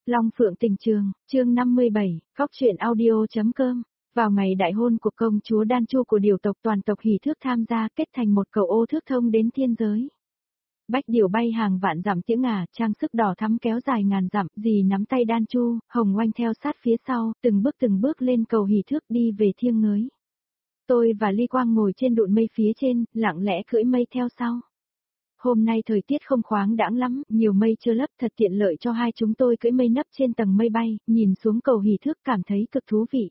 Long Phượng Tình Trường, chương 57, Cóc truyện audio.com. Vào ngày đại hôn của công chúa Đan Chu của điều tộc, toàn tộc hỉ thước tham gia, kết thành một cầu ô thước thông đến thiên giới. Bách điểu bay hàng vạn dặm tiếng ngà, trang sức đỏ thắm kéo dài ngàn dặm, dì nắm tay Đan Chu, Hồng Oanh theo sát phía sau, từng bước lên cầu hỉ thước đi về thiêng ngới. Tôi và Ly Quang ngồi trên đụn mây phía trên, lặng lẽ cưỡi mây theo sau. Hôm nay thời tiết không khoáng đãng lắm, nhiều mây chưa lấp, thật tiện lợi cho hai chúng tôi cưỡi mây nấp trên tầng mây bay, nhìn xuống cầu hỉ thước cảm thấy cực thú vị.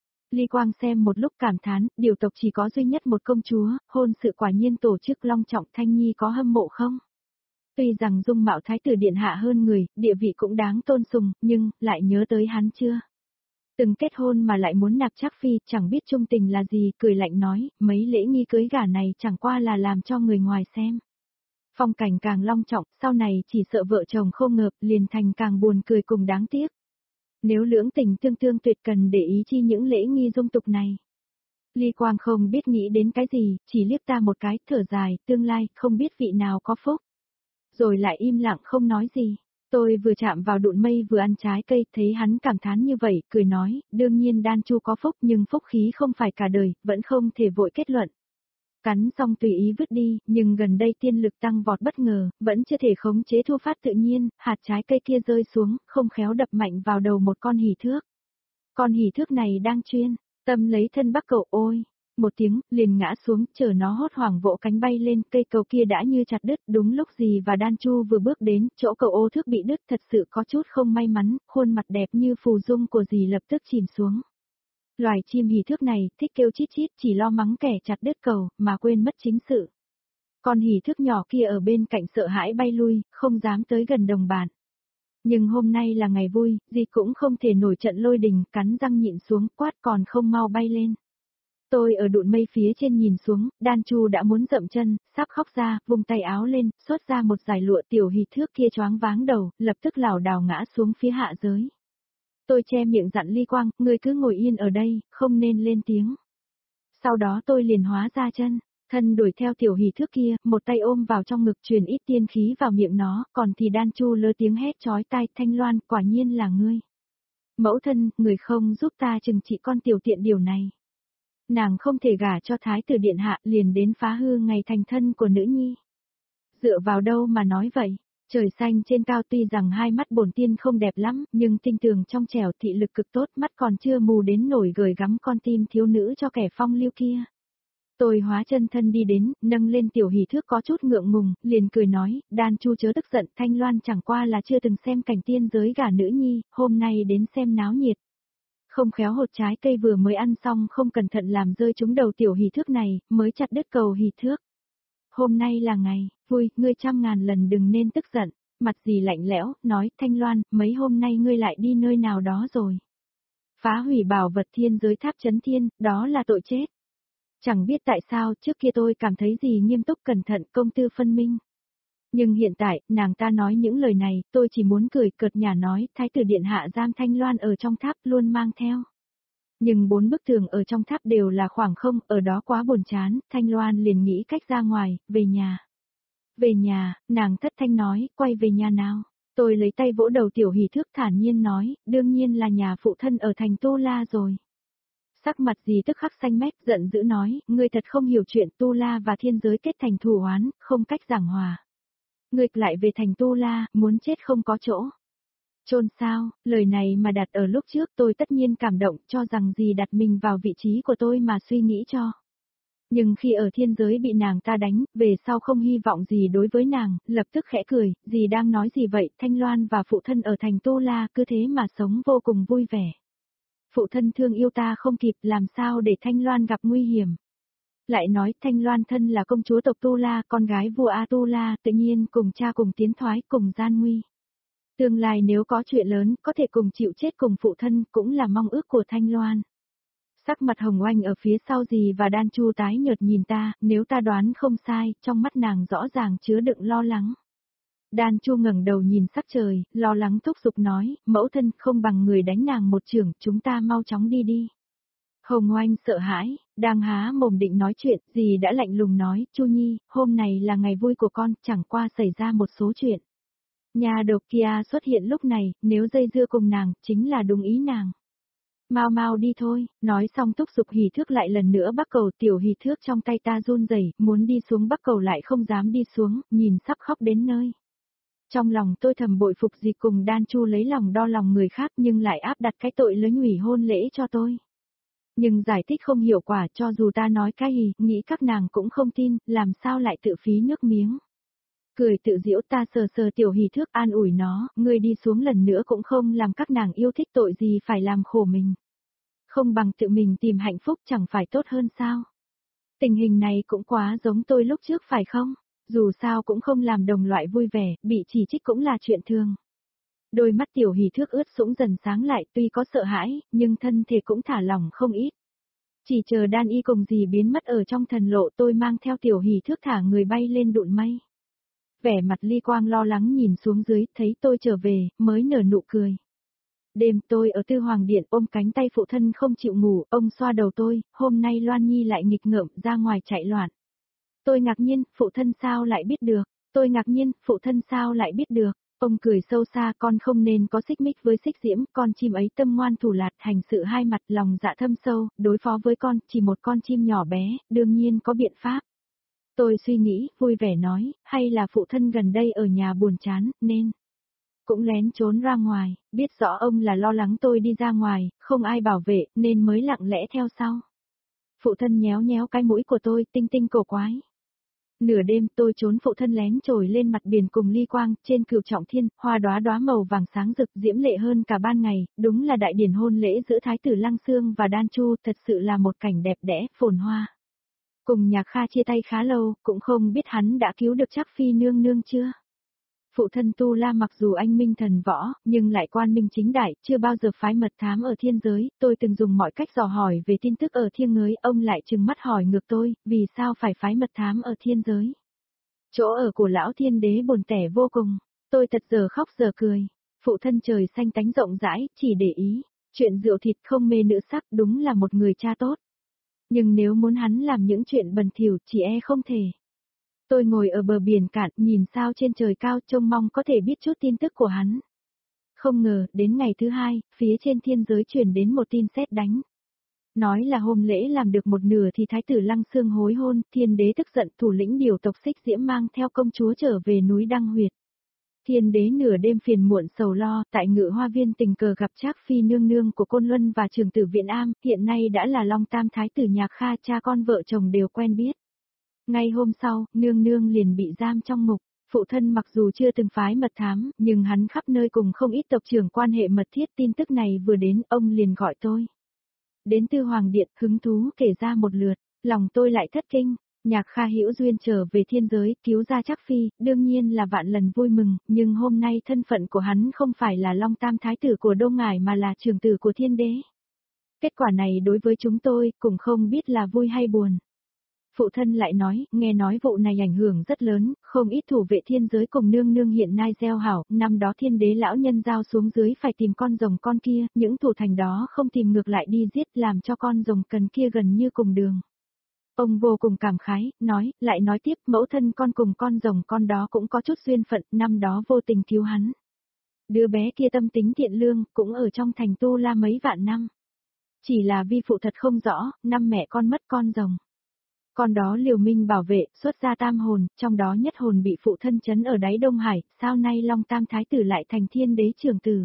Ly Quang xem một lúc cảm thán, điều tộc chỉ có duy nhất một công chúa, hôn sự quả nhiên tổ chức long trọng, Thanh Nhi có hâm mộ không? Tuy rằng dung mạo thái tử điện hạ hơn người, địa vị cũng đáng tôn sùng, nhưng, lại nhớ tới hắn chưa? Từng kết hôn mà lại muốn nạp trác phi, chẳng biết trung tình là gì, cười lạnh nói, mấy lễ nghi cưới gả này chẳng qua là làm cho người ngoài xem. Phong cảnh càng long trọng, sau này chỉ sợ vợ chồng không ngợp, liền thành càng buồn cười cùng đáng tiếc. Nếu lưỡng tình tương tương tuyệt cần để ý chi những lễ nghi dung tục này. Ly Quang không biết nghĩ đến cái gì, chỉ liếc ta một cái, thở dài, tương lai, không biết vị nào có phúc. Rồi lại im lặng không nói gì. Tôi vừa chạm vào đụn mây vừa ăn trái cây, thấy hắn cảm thán như vậy, cười nói, đương nhiên Đan Chu có phúc nhưng phúc khí không phải cả đời, vẫn không thể vội kết luận. Cắn xong tùy ý vứt đi, nhưng gần đây tiên lực tăng vọt bất ngờ, vẫn chưa thể khống chế thu phát tự nhiên, hạt trái cây kia rơi xuống, không khéo đập mạnh vào đầu một con hỉ thước. Con hỉ thước này đang chuyên tâm lấy thân bắc cậu, ôi, một tiếng, liền ngã xuống, chở nó hốt hoảng vỗ cánh bay lên, cây cầu kia đã như chặt đứt, đúng lúc dì và Đan Chu vừa bước đến, chỗ cầu ô thước bị đứt thật sự có chút không may mắn, khuôn mặt đẹp như phù dung của dì lập tức chìm xuống. Loài chim hỉ thước này, thích kêu chít chít, chỉ lo mắng kẻ chặt đứt cầu, mà quên mất chính sự. Con hỉ thước nhỏ kia ở bên cạnh sợ hãi bay lui, không dám tới gần đồng bạn. Nhưng hôm nay là ngày vui, dì cũng không thể nổi trận lôi đình, cắn răng nhịn xuống, quát còn không mau bay lên. Tôi ở đụn mây phía trên nhìn xuống, Đan Chu đã muốn dậm chân, sắp khóc ra, vung tay áo lên, xuất ra một dải lụa, tiểu hỉ thước kia choáng váng đầu, lập tức lảo đảo ngã xuống phía hạ giới. Tôi che miệng dặn Ly Quang, ngươi cứ ngồi yên ở đây, không nên lên tiếng. Sau đó tôi liền hóa ra chân, thân đuổi theo tiểu hỉ thước kia, một tay ôm vào trong ngực truyền ít tiên khí vào miệng nó, còn thì Đan Chu lơ tiếng hét chói tai, Thanh Loan, quả nhiên là ngươi. Mẫu thân, người không giúp ta trừng trị con tiểu tiện điều này. Nàng không thể gả cho thái tử điện hạ, liền đến phá hư ngày thành thân của nữ nhi. Dựa vào đâu mà nói vậy? Trời xanh trên cao tuy rằng hai mắt bổn tiên không đẹp lắm, nhưng tinh tường trong trẻo, thị lực cực tốt, mắt còn chưa mù đến nổi gửi gắm con tim thiếu nữ cho kẻ phong lưu kia. Tôi hóa chân thân đi đến, nâng lên tiểu hỉ thước có chút ngượng ngùng, liền cười nói, Đan Chu chớ tức giận, Thanh Loan chẳng qua là chưa từng xem cảnh tiên giới gả nữ nhi, hôm nay đến xem náo nhiệt. Không khéo hột trái cây vừa mới ăn xong không cẩn thận làm rơi trúng đầu tiểu hỉ thước này, mới chặt đứt cầu hỉ thước. Hôm nay là ngày vui, ngươi trăm ngàn lần đừng nên tức giận. Mặt dì lạnh lẽo, nói, Thanh Loan, mấy hôm nay ngươi lại đi nơi nào đó rồi. Phá hủy bảo vật thiên giới tháp chấn thiên, đó là tội chết. Chẳng biết tại sao, trước kia tôi cảm thấy dì nghiêm túc cẩn thận, công tư phân minh. Nhưng hiện tại, nàng ta nói những lời này, tôi chỉ muốn cười cợt nhả nói, thái tử điện hạ giam Thanh Loan ở trong tháp luôn mang theo. Nhưng 4 bức tường ở trong tháp đều là khoảng không, ở đó quá buồn chán, Thanh Loan liền nghĩ cách ra ngoài, về nhà. Về nhà, nàng thất thanh nói, quay về nhà nào. Tôi lấy tay vỗ đầu tiểu hỉ thước thản nhiên nói, đương nhiên là nhà phụ thân ở thành Tu La rồi. Sắc mặt dì tức khắc xanh mét, giận dữ nói, ngươi thật không hiểu chuyện, Tu La và thiên giới kết thành thù oán, không cách giảng hòa. Ngươi lại về thành Tu La, muốn chết không có chỗ. Chôn sao, lời này mà đặt ở lúc trước tôi tất nhiên cảm động, cho rằng dì đặt mình vào vị trí của tôi mà suy nghĩ cho. Nhưng khi ở thiên giới bị nàng ta đánh, về sau không hy vọng gì đối với nàng, lập tức khẽ cười, dì đang nói gì vậy, Thanh Loan và phụ thân ở thành Tu La cứ thế mà sống vô cùng vui vẻ. Phụ thân thương yêu ta không kịp, làm sao để Thanh Loan gặp nguy hiểm. Lại nói Thanh Loan thân là công chúa tộc Tu La, con gái vua A Tu La, tự nhiên cùng cha cùng tiến thoái, cùng gian nguy. Tương lai nếu có chuyện lớn, có thể cùng chịu chết cùng phụ thân, cũng là mong ước của Thanh Loan. Sắc mặt Hồng Oanh ở phía sau dì và Đan Chu tái nhợt nhìn ta, nếu ta đoán không sai, trong mắt nàng rõ ràng chứa đựng lo lắng. Đan Chu ngẩng đầu nhìn sắc trời, lo lắng thúc giục nói, mẫu thân không bằng người đánh nàng một chưởng, chúng ta mau chóng đi đi. Hồng Oanh sợ hãi, đang há mồm định nói chuyện, dì đã lạnh lùng nói, Chu Nhi, hôm nay là ngày vui của con, chẳng qua xảy ra một số chuyện. Nhà đầu kia xuất hiện lúc này, nếu dây dưa cùng nàng, chính là đúng ý nàng. Mau mau đi thôi, nói xong thúc giục hỉ thước lại lần nữa bắc cầu, tiểu hỉ thước trong tay ta run rẩy, muốn đi xuống bắc cầu lại không dám đi xuống, nhìn sắp khóc đến nơi. Trong lòng tôi thầm bội phục gì cùng Đan Chu lấy lòng đo lòng người khác nhưng lại áp đặt cái tội lớn hủy hôn lễ cho tôi. Nhưng giải thích không hiệu quả, cho dù ta nói cái gì, nghĩ các nàng cũng không tin, làm sao lại tự phí nước miếng. Cười tự giễu, ta sờ sờ tiểu hỉ thước an ủi nó, ngươi đi xuống lần nữa cũng không làm các nàng yêu thích, tội gì phải làm khổ mình. Không bằng tự mình tìm hạnh phúc chẳng phải tốt hơn sao. Tình hình này cũng quá giống tôi lúc trước phải không? Dù sao cũng không làm đồng loại vui vẻ, bị chỉ trích cũng là chuyện thường. Đôi mắt tiểu hỉ thước ướt sũng dần sáng lại, tuy có sợ hãi, nhưng thân thể cũng thả lỏng không ít. Chỉ chờ Đan Y cùng dì biến mất ở trong thần lộ, tôi mang theo tiểu hỉ thước thả người bay lên đụn mây. Vẻ mặt Ly Quang lo lắng nhìn xuống dưới, thấy tôi trở về, mới nở nụ cười. Đêm tôi ở Tư Hoàng Điện ôm cánh tay phụ thân không chịu ngủ, ông xoa đầu tôi, hôm nay Loan Nhi lại nghịch ngợm ra ngoài chạy loạn. Tôi ngạc nhiên, phụ thân sao lại biết được, tôi ngạc nhiên, phụ thân sao lại biết được. Ông cười sâu xa, con không nên có xích mích với Xích Diễm, con chim ấy tâm ngoan thủ lạt, hành sự hai mặt, lòng dạ thâm sâu, đối phó với con, chỉ một con chim nhỏ bé, đương nhiên có biện pháp. Tôi suy nghĩ, vui vẻ nói, hay là phụ thân gần đây ở nhà buồn chán, nên cũng lén trốn ra ngoài, biết rõ ông là lo lắng tôi đi ra ngoài, không ai bảo vệ, nên mới lặng lẽ theo sau. Phụ thân nhéo nhéo cái mũi của tôi, tinh tinh cổ quái. Nửa đêm tôi trốn phụ thân lén trồi lên mặt biển cùng Ly Quang, trên Cửu Trọng Thiên, hoa đóa đóa màu vàng sáng rực diễm lệ hơn cả ban ngày, đúng là đại điển hôn lễ giữa Thái tử Lăng Xương và Đan Chu, thật sự là một cảnh đẹp đẽ, phồn hoa. Cùng Nhạc Kha chia tay khá lâu, cũng không biết hắn đã cứu được Trác Phi nương nương chưa. Phụ thân Tu La mặc dù anh minh thần võ, nhưng lại quan minh chính đại, chưa bao giờ phái mật thám ở thiên giới, tôi từng dùng mọi cách dò hỏi về tin tức ở thiên ngới, ông lại trừng mắt hỏi ngược tôi, vì sao phải phái mật thám ở thiên giới. Chỗ ở của lão thiên đế buồn tẻ vô cùng, tôi thật giờ khóc giờ cười, phụ thân trời xanh tánh rộng rãi, chỉ để ý, chuyện rượu thịt không mê nữ sắc đúng là một người cha tốt. Nhưng nếu muốn hắn làm những chuyện bẩn thỉu chỉ e không thể. Tôi ngồi ở bờ biển cạn, nhìn sao trên trời cao, trông mong có thể biết chút tin tức của hắn. Không ngờ, đến ngày thứ hai, phía trên thiên giới truyền đến một tin sét đánh. Nói là hôm lễ làm được một nửa thì Thái tử Lăng Xương hối hôn, thiên đế tức giận, thủ lĩnh điều tộc Xích Diễm mang theo công chúa trở về núi Đăng Huyệt. Thiên đế nửa đêm phiền muộn sầu lo, tại Ngự Hoa Viên tình cờ gặp Trác Phi nương nương của Côn Luân và Trường tử Viện Am, hiện nay đã là Long Tam Thái tử Nhạc Kha, cha con vợ chồng đều quen biết. Ngay hôm sau, nương nương liền bị giam trong ngục. Phụ thân mặc dù chưa từng phái mật thám, nhưng hắn khắp nơi cùng không ít tộc trưởng quan hệ mật thiết, tin tức này vừa đến, ông liền gọi tôi. Đến Tư Hoàng Điện, hứng thú kể ra một lượt, lòng tôi lại thất kinh. Nhạc Kha hữu duyên trở về thiên giới, cứu ra Trác Phi, đương nhiên là vạn lần vui mừng, nhưng hôm nay thân phận của hắn không phải là Long Tam Thái tử của Đông Ngải mà là trưởng tử của thiên đế. Kết quả này đối với chúng tôi, cũng không biết là vui hay buồn. Phụ thân lại nói, nghe nói vụ này ảnh hưởng rất lớn, không ít thủ vệ thiên giới cùng nương nương hiện nay gieo hảo, năm đó thiên đế lão nhân giao xuống dưới phải tìm con rồng con kia, những thủ thành đó không tìm ngược lại đi giết, làm cho con rồng cần kia gần như cùng đường. Ông vô cùng cảm khái, lại nói tiếp, mẫu thân con cùng con rồng con đó cũng có chút duyên phận, năm đó vô tình cứu hắn. Đứa bé kia tâm tính thiện lương, cũng ở trong thành Tu La mấy vạn năm. Chỉ là vi phụ thật không rõ, năm mẹ con mất con rồng. Con đó liều minh bảo vệ, xuất ra tam hồn, trong đó nhất hồn bị phụ thân trấn ở đáy Đông Hải, sao nay Long Tam Thái tử lại thành thiên đế trưởng tử.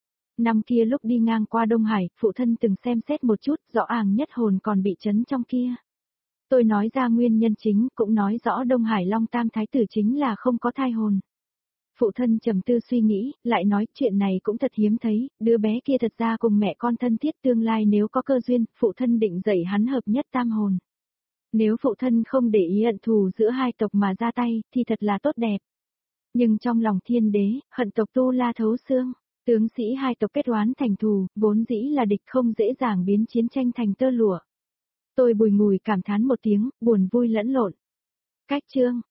Năm kia lúc đi ngang qua Đông Hải, phụ thân từng xem xét một chút, rõ ràng nhất hồn còn bị trấn trong kia. Tôi nói ra nguyên nhân chính, cũng nói rõ Đông Hải Long Tam Thái tử chính là không có thai hồn. Phụ thân trầm tư suy nghĩ, lại nói chuyện này cũng thật hiếm thấy, đứa bé kia thật ra cùng mẹ con thân thiết, tương lai nếu có cơ duyên, phụ thân định dạy hắn hợp nhất tam hồn. Nếu phụ thân không để ý ẩn thù giữa hai tộc mà ra tay, thì thật là tốt đẹp. Nhưng trong lòng thiên đế, hận tộc Tu La thấu xương, tướng sĩ hai tộc kết oán thành thù, vốn dĩ là địch, không dễ dàng biến chiến tranh thành tơ lụa. Tôi bùi ngùi cảm thán một tiếng, buồn vui lẫn lộn. Cách chương